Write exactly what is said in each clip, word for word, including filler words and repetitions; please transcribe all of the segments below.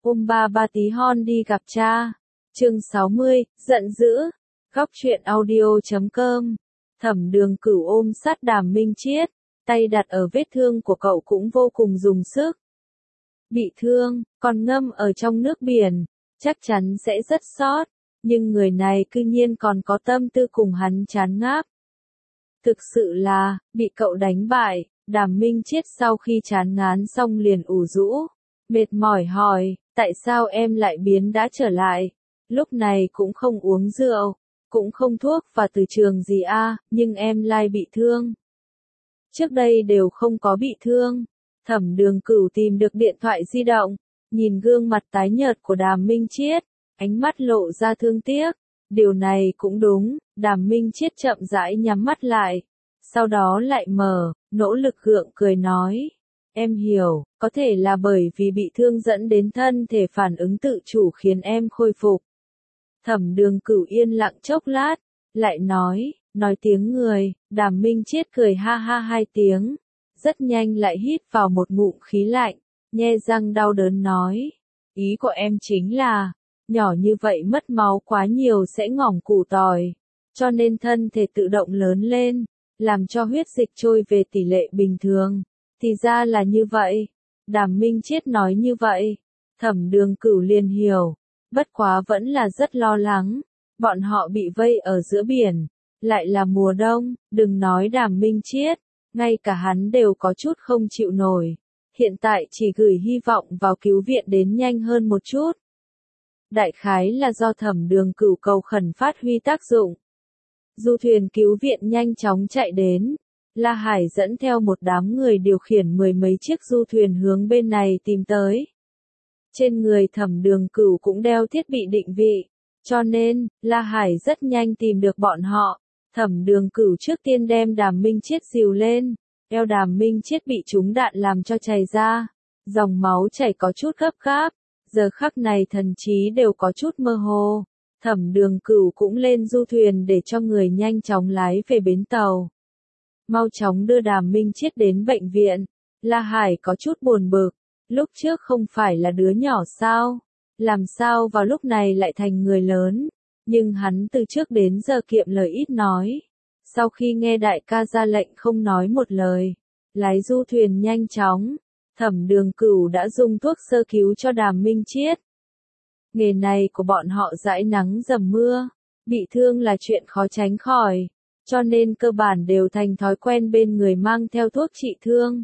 Ôm ba ba tí hon đi gặp cha. Chương sáu mươi, giận dữ. Góc truyện audio chấm com. Thẩm Đường Cửu ôm sát Đàm Minh Chiết, tay đặt ở vết thương của cậu cũng vô cùng dùng sức. Bị thương, còn ngâm ở trong nước biển, chắc chắn sẽ rất xót, nhưng người này cư nhiên còn có tâm tư cùng hắn chán ngáp. Thực sự là, bị cậu đánh bại. Đàm Minh Chiết sau khi chán ngán xong liền ủ rũ, mệt mỏi hỏi, tại sao em lại biến đã trở lại? Lúc này cũng không uống rượu, cũng không thuốc và từ trường gì a, nhưng em lai bị thương. Trước đây đều không có bị thương. Thẩm Đường Cửu tìm được điện thoại di động, nhìn gương mặt tái nhợt của Đàm Minh Chiết, ánh mắt lộ ra thương tiếc. Điều này cũng đúng, Đàm Minh Chiết chậm rãi nhắm mắt lại, sau đó lại mở, nỗ lực gượng cười nói. Em hiểu, có thể là bởi vì bị thương dẫn đến thân thể phản ứng tự chủ khiến em khôi phục. Thẩm Đường Cửu yên lặng chốc lát, lại nói, nói tiếng người. Đàm Minh Chiết cười ha ha hai tiếng, rất nhanh lại hít vào một ngụm khí lạnh, nhe răng đau đớn nói. Ý của em chính là, nhỏ như vậy mất máu quá nhiều sẽ ngỏng củ tỏi, cho nên thân thể tự động lớn lên, làm cho huyết dịch trôi về tỷ lệ bình thường. Thì ra là như vậy. Đàm Minh Chiết nói như vậy, Thẩm Đường Cửu liền hiểu, bất quá vẫn là rất lo lắng. Bọn họ bị vây ở giữa biển, lại là mùa đông, đừng nói Đàm Minh Chiết, ngay cả hắn đều có chút không chịu nổi. Hiện tại chỉ gửi hy vọng vào cứu viện đến nhanh hơn một chút. Đại khái là do Thẩm Đường Cửu cầu khẩn phát huy tác dụng. Du thuyền cứu viện nhanh chóng chạy đến. La Hải dẫn theo một đám người điều khiển mười mấy chiếc du thuyền hướng bên này tìm tới. Trên người Thẩm Đường Cửu cũng đeo thiết bị định vị, cho nên, La Hải rất nhanh tìm được bọn họ. Thẩm Đường Cửu trước tiên đem Đàm Minh Chiết dìu lên, eo Đàm Minh Chiết bị trúng đạn làm cho chảy ra, dòng máu chảy có chút gấp gáp, giờ khắc này thần trí đều có chút mơ hồ. Thẩm Đường Cửu cũng lên du thuyền để cho người nhanh chóng lái về bến tàu. Mau chóng đưa Đàm Minh Chiết đến bệnh viện. La Hải có chút buồn bực, lúc trước không phải là đứa nhỏ sao? Làm sao vào lúc này lại thành người lớn? Nhưng hắn từ trước đến giờ kiệm lời ít nói. Sau khi nghe đại ca ra lệnh không nói một lời, lái du thuyền nhanh chóng, Thẩm Đường Cửu đã dùng thuốc sơ cứu cho Đàm Minh Chiết. Nghề này của bọn họ dãi nắng dầm mưa, bị thương là chuyện khó tránh khỏi, cho nên cơ bản đều thành thói quen bên người mang theo thuốc trị thương.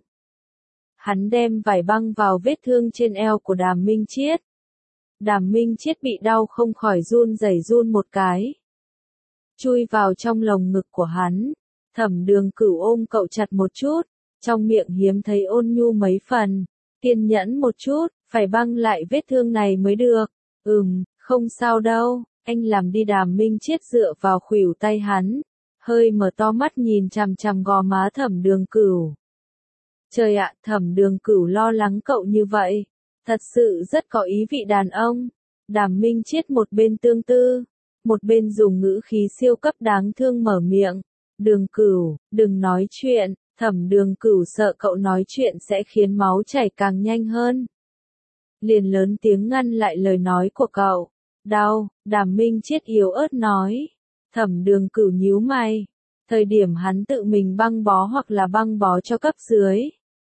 Hắn đem vải băng vào vết thương trên eo của Đàm Minh Chiết. Đàm Minh Chiết bị đau không khỏi run rẩy run một cái, chui vào trong lồng ngực của hắn. Thẩm Đường Cửu ôm cậu chặt một chút, trong miệng hiếm thấy ôn nhu mấy phần. Kiên nhẫn một chút, phải băng lại vết thương này mới được. Ừm, không sao đâu, anh làm đi. Đàm Minh Chiết dựa vào khuỷu tay hắn, hơi mở to mắt nhìn chằm chằm gò má Thẩm Đường Cửu. Trời ạ, Thẩm Đường Cửu lo lắng cậu như vậy, thật sự rất có ý vị đàn ông. Đàm Minh Chiết một bên tương tư, một bên dùng ngữ khí siêu cấp đáng thương mở miệng. Đường Cửu, đừng nói chuyện. Thẩm Đường Cửu sợ cậu nói chuyện sẽ khiến máu chảy càng nhanh hơn, liền lớn tiếng ngăn lại lời nói của cậu. Đau. Đàm Minh Chiết yếu ớt nói. Thẩm Đường Cửu nhíu mày. Thời điểm hắn tự mình băng bó hoặc là băng bó cho cấp dưới,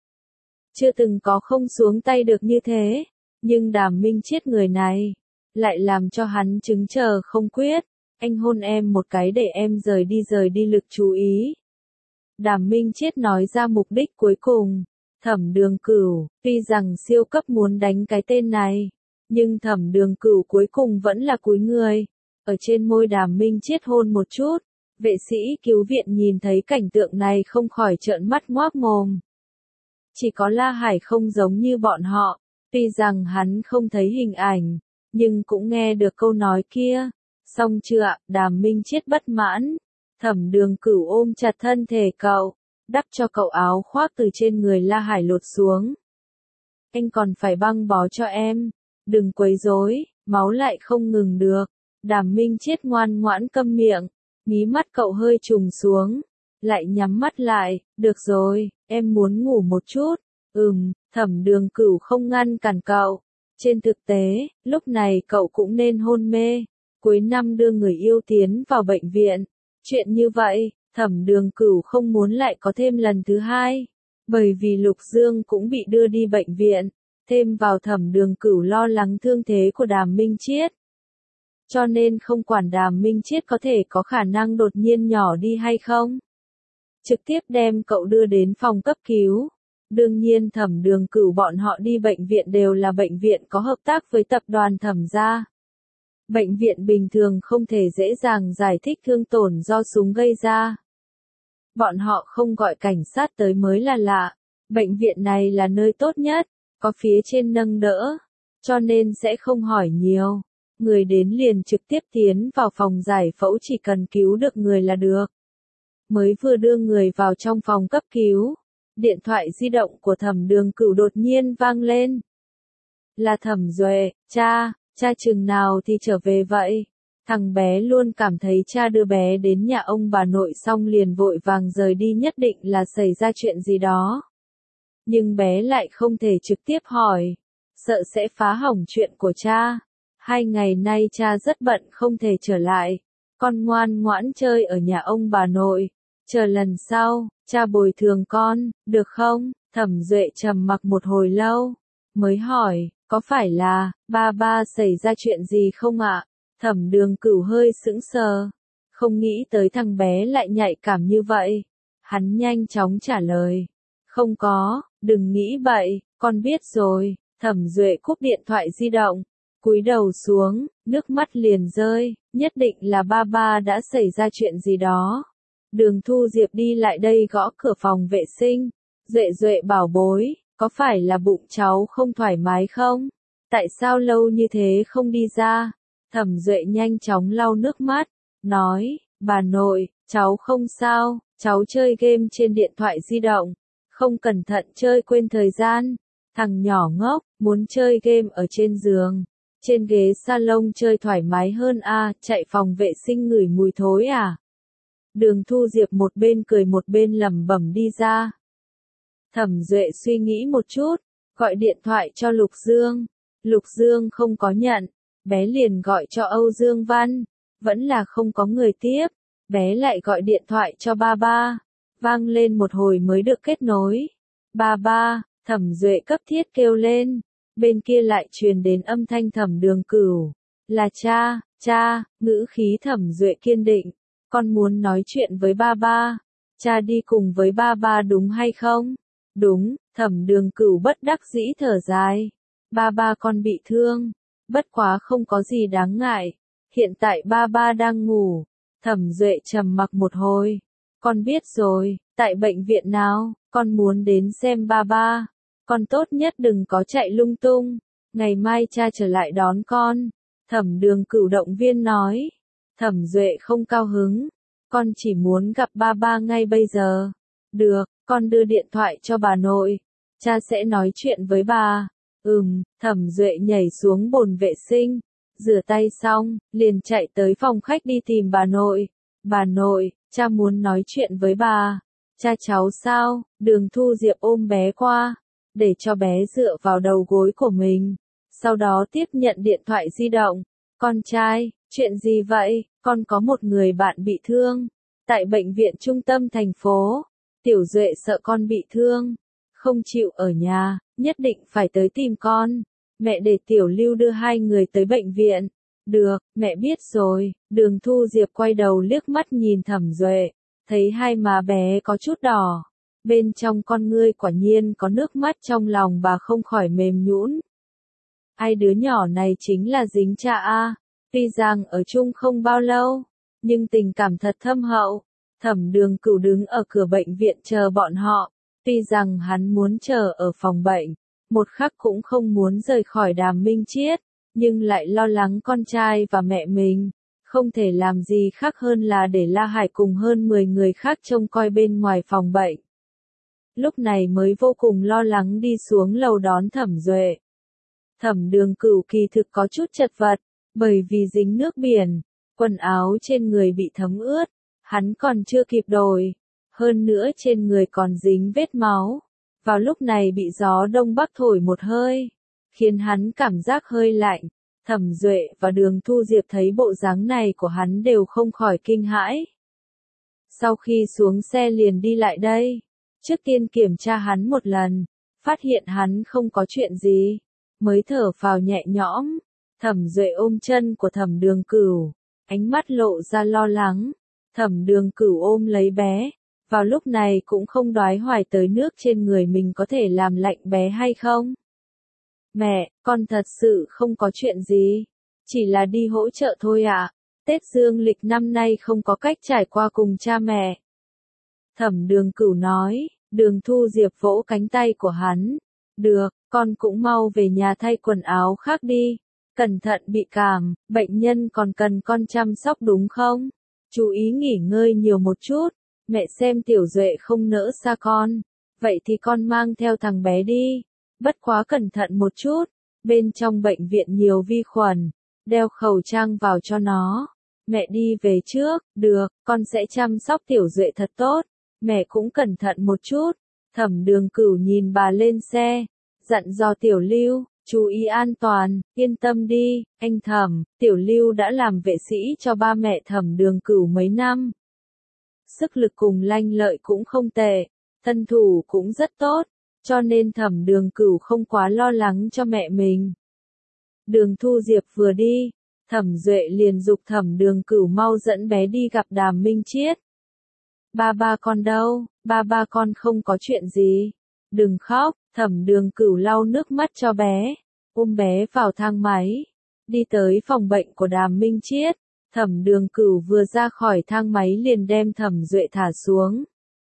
chưa từng có không xuống tay được như thế, nhưng Đàm Minh Chiết người này lại làm cho hắn chứng chờ không quyết. Anh hôn em một cái để em rời đi rời đi lực chú ý. Đàm Minh Chiết nói ra mục đích cuối cùng. Thẩm Đường Cửu, tuy rằng siêu cấp muốn đánh cái tên này, nhưng Thẩm Đường Cửu cuối cùng vẫn là cúi người, ở trên môi Đàm Minh Chiết hôn một chút. Vệ sĩ cứu viện nhìn thấy cảnh tượng này không khỏi trợn mắt ngoác mồm. Chỉ có La Hải không giống như bọn họ, tuy rằng hắn không thấy hình ảnh, nhưng cũng nghe được câu nói kia. Xong chưa ạ? Đàm Minh Chiết bất mãn. Thẩm Đường Cửu ôm chặt thân thể cậu, đắp cho cậu áo khoác từ trên người La Hải lột xuống. Anh còn phải băng bó cho em, đừng quấy rối, máu lại không ngừng được. Đàm Minh Chiết ngoan ngoãn câm miệng, mí mắt cậu hơi trùng xuống, lại nhắm mắt lại. Được rồi, em muốn ngủ một chút. Ừm, Thẩm Đường Cửu không ngăn cản cậu, Trên thực tế, lúc này cậu cũng nên hôn mê. Cuối năm đưa người yêu tiến vào bệnh viện. Chuyện như vậy, Thẩm Đường Cửu không muốn lại có thêm lần thứ hai. Bởi vì Lục Dương cũng bị đưa đi bệnh viện. Thêm vào Thẩm Đường Cửu lo lắng thương thế của Đàm Minh Chiết. Cho nên không quản Đàm Minh Chiết có thể có khả năng đột nhiên nhỏ đi hay không. Trực tiếp đem cậu đưa đến phòng cấp cứu. Đương nhiên Thẩm Đường Cửu bọn họ đi bệnh viện đều là bệnh viện có hợp tác với tập đoàn Thẩm gia. Bệnh viện bình thường không thể dễ dàng giải thích thương tổn do súng gây ra. Bọn họ không gọi cảnh sát tới mới là lạ. Bệnh viện này là nơi tốt nhất, có phía trên nâng đỡ, cho nên sẽ không hỏi nhiều. Người đến liền trực tiếp tiến vào phòng giải phẫu, chỉ cần cứu được người là được. Mới vừa đưa người vào trong phòng cấp cứu, điện thoại di động của Thẩm Đường Cửu đột nhiên vang lên. Là Thẩm Duệ. Cha, cha chừng nào thì trở về vậy? Thằng bé luôn cảm thấy cha đưa bé đến nhà ông bà nội xong liền vội vàng rời đi nhất định là xảy ra chuyện gì đó. Nhưng bé lại không thể trực tiếp hỏi, sợ sẽ phá hỏng chuyện của cha. Hai ngày nay cha rất bận không thể trở lại, con ngoan ngoãn chơi ở nhà ông bà nội. Chờ lần sau, cha bồi thường con, được không? Thẩm Duệ trầm mặc một hồi lâu, mới hỏi, có phải là, ba ba xảy ra chuyện gì không ạ? Thẩm Đường Cửu hơi sững sờ, không nghĩ tới thằng bé lại nhạy cảm như vậy. Hắn nhanh chóng trả lời, không có, đừng nghĩ bậy, con biết rồi. Thẩm Duệ cúp điện thoại di động, cúi đầu xuống, nước mắt liền rơi, nhất định là ba ba đã xảy ra chuyện gì đó. Đường Thu Diệp đi lại đây gõ cửa phòng vệ sinh. Duệ Duệ bảo bối, có phải là bụng cháu không thoải mái không? Tại sao lâu như thế không đi ra? Thẩm Duệ nhanh chóng lau nước mắt, nói, bà nội, cháu không sao, cháu chơi game trên điện thoại di động, không cẩn thận chơi quên thời gian. Thằng nhỏ ngốc, muốn chơi game ở trên giường, trên ghế salon chơi thoải mái hơn à, chạy phòng vệ sinh ngửi mùi thối à? Đường Thu Diệp một bên cười một bên lẩm bẩm đi ra. Thẩm Duệ suy nghĩ một chút, gọi điện thoại cho Lục Dương. Lục Dương không có nhận, bé liền gọi cho Âu Dương Văn, vẫn là không có người tiếp. Bé lại gọi điện thoại cho ba ba, vang lên một hồi mới được kết nối. Ba ba, Thẩm Duệ cấp thiết kêu lên, bên kia lại truyền đến âm thanh Thẩm Đường Cửu. Là cha, cha, ngữ khí Thẩm Duệ kiên định, con muốn nói chuyện với ba ba. Cha đi cùng với ba ba đúng hay không? Đúng. Thẩm Đường Cửu bất đắc dĩ thở dài. Ba ba con bị thương, bất quá không có gì đáng ngại. Hiện tại ba ba đang ngủ. Thẩm Duệ trầm mặc một hồi. Con biết rồi, tại bệnh viện nào, con muốn đến xem ba ba. Con tốt nhất đừng có chạy lung tung. Ngày mai cha trở lại đón con. Thẩm Đường Cửu động viên nói. Thẩm Duệ không cao hứng. Con chỉ muốn gặp ba ba ngay bây giờ. Được, con đưa điện thoại cho bà nội. Cha sẽ nói chuyện với bà. Ừm, Thẩm Duệ nhảy xuống bồn vệ sinh. Rửa tay xong, liền chạy tới phòng khách đi tìm bà nội. Bà nội, cha muốn nói chuyện với bà. Cha cháu sao? Đường Thu Diệp ôm bé qua, để cho bé dựa vào đầu gối của mình. Sau đó tiếp nhận điện thoại di động. Con trai, chuyện gì vậy? Con có một người bạn bị thương. Tại bệnh viện trung tâm thành phố. Tiểu Duệ sợ con bị thương, không chịu ở nhà, nhất định phải tới tìm con. Mẹ để Tiểu Lưu đưa hai người tới bệnh viện. Được, mẹ biết rồi. Đường Thu Diệp quay đầu liếc mắt nhìn Thẩm Duệ, thấy hai má bé có chút đỏ. Bên trong con ngươi quả nhiên có nước mắt, trong lòng bà không khỏi mềm nhũn. Ai đứa nhỏ này chính là dính cha a. Tuy rằng ở chung không bao lâu, nhưng tình cảm thật thâm hậu. Thẩm Đường Cửu đứng ở cửa bệnh viện chờ bọn họ. Tuy rằng hắn muốn chờ ở phòng bệnh, một khắc cũng không muốn rời khỏi Đàm Minh Chiết, nhưng lại lo lắng con trai và mẹ mình. Không thể làm gì khác hơn là để La Hải cùng hơn mười người khác trông coi bên ngoài phòng bệnh. Lúc này mới vô cùng lo lắng đi xuống lầu đón Thẩm Duệ. Thẩm Đường Cửu kỳ thực có chút chật vật, bởi vì dính nước biển, quần áo trên người bị thấm ướt. Hắn còn chưa kịp đổi, hơn nữa trên người còn dính vết máu. Vào lúc này bị gió đông bắc thổi một hơi, khiến hắn cảm giác hơi lạnh. Thẩm Duệ và Đường Thu Diệp thấy bộ dáng này của hắn đều không khỏi kinh hãi. Sau khi xuống xe liền đi lại đây, trước tiên kiểm tra hắn một lần, phát hiện hắn không có chuyện gì, mới thở phào nhẹ nhõm. Thẩm Duệ ôm chân của Thẩm Đường Cửu, ánh mắt lộ ra lo lắng. Thẩm Đường Cửu ôm lấy bé, vào lúc này cũng không đoái hoài tới nước trên người mình có thể làm lạnh bé hay không. Mẹ, con thật sự không có chuyện gì, chỉ là đi hỗ trợ thôi ạ. Tết dương lịch năm nay không có cách trải qua cùng cha mẹ. Thẩm Đường Cửu nói. Đường Thu Diệp vỗ cánh tay của hắn. Được, con cũng mau về nhà thay quần áo khác đi. Cẩn thận bị cảm, bệnh nhân còn cần con chăm sóc đúng không? Chú ý nghỉ ngơi nhiều một chút. Mẹ xem Tiểu Duệ không nỡ xa con. Vậy thì con mang theo thằng bé đi. Bất quá cẩn thận một chút. Bên trong bệnh viện nhiều vi khuẩn. Đeo khẩu trang vào cho nó. Mẹ đi về trước. Được, con sẽ chăm sóc Tiểu Duệ thật tốt. Mẹ cũng cẩn thận một chút. Thẩm Đường Cửu nhìn bà lên xe, dặn dò Tiểu Lưu, chú ý an toàn, yên tâm đi, anh Thẩm. Tiểu Lưu đã làm vệ sĩ cho ba mẹ Thẩm Đường Cửu mấy năm. Sức lực cùng lanh lợi cũng không tệ, thân thủ cũng rất tốt, cho nên Thẩm Đường Cửu không quá lo lắng cho mẹ mình. Đường Thu Diệp vừa đi, Thẩm Duệ liền giục Thẩm Đường Cửu mau dẫn bé đi gặp Đàm Minh Chiết. Ba ba con đâu, ba ba con không có chuyện gì. Đừng khóc. Thẩm Đường Cửu lau nước mắt cho bé, ôm bé vào thang máy, đi tới phòng bệnh của Đàm Minh Chiết. Thẩm Đường Cửu vừa ra khỏi thang máy liền đem Thẩm Duệ thả xuống.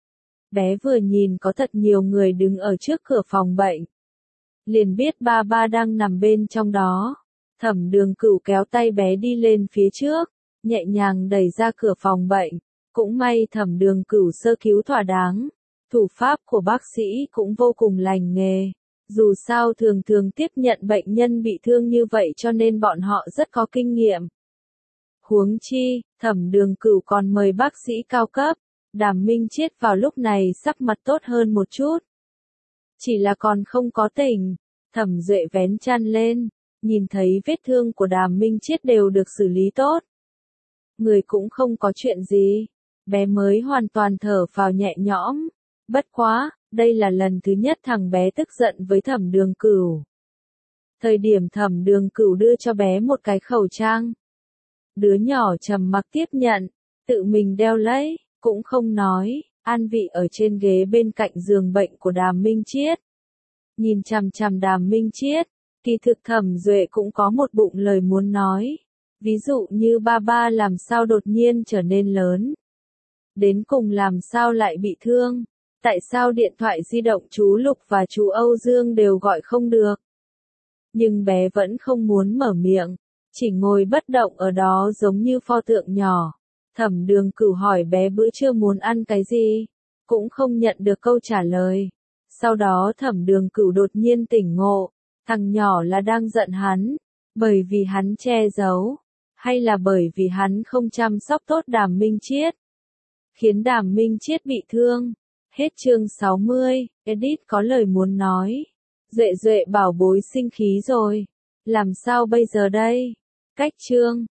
Bé vừa nhìn có thật nhiều người đứng ở trước cửa phòng bệnh, liền biết ba ba đang nằm bên trong đó. Thẩm Đường Cửu kéo tay bé đi lên phía trước, nhẹ nhàng đẩy ra cửa phòng bệnh. Cũng may Thẩm Đường Cửu sơ cứu thỏa đáng, thủ pháp của bác sĩ cũng vô cùng lành nghề. Dù sao thường thường tiếp nhận bệnh nhân bị thương như vậy cho nên bọn họ rất có kinh nghiệm. Huống chi, Thẩm Đường Cửu còn mời bác sĩ cao cấp. Đàm Minh Chiết vào lúc này sắc mặt tốt hơn một chút. Chỉ là còn không có tỉnh. Thẩm Duệ vén chăn lên, nhìn thấy vết thương của Đàm Minh Chiết đều được xử lý tốt. Người cũng không có chuyện gì. Bé mới hoàn toàn thở phào nhẹ nhõm. Bất quá, đây là lần thứ nhất thằng bé tức giận với Thẩm Đường Cửu. Thời điểm Thẩm Đường Cửu đưa cho bé một cái khẩu trang. Đứa nhỏ trầm mặc tiếp nhận, tự mình đeo lấy, cũng không nói, an vị ở trên ghế bên cạnh giường bệnh của Đàm Minh Chiết. Nhìn chằm chằm Đàm Minh Chiết, kỳ thực Thẩm Duệ cũng có một bụng lời muốn nói. Ví dụ như ba ba làm sao đột nhiên trở nên lớn. Đến cùng làm sao lại bị thương? Tại sao điện thoại di động chú Lục và chú Âu Dương đều gọi không được? Nhưng bé vẫn không muốn mở miệng, chỉ ngồi bất động ở đó giống như pho tượng nhỏ. Thẩm Đường Cửu hỏi bé bữa trưa muốn ăn cái gì, cũng không nhận được câu trả lời. Sau đó Thẩm Đường Cửu đột nhiên tỉnh ngộ, thằng nhỏ là đang giận hắn, bởi vì hắn che giấu, hay là bởi vì hắn không chăm sóc tốt Đàm Minh Chiết, khiến Đàm Minh Chiết bị thương. Hết chương sáu mươi, edit có lời muốn nói. Duệ Duệ bảo bối sinh khí rồi, làm sao bây giờ đây? Cách chương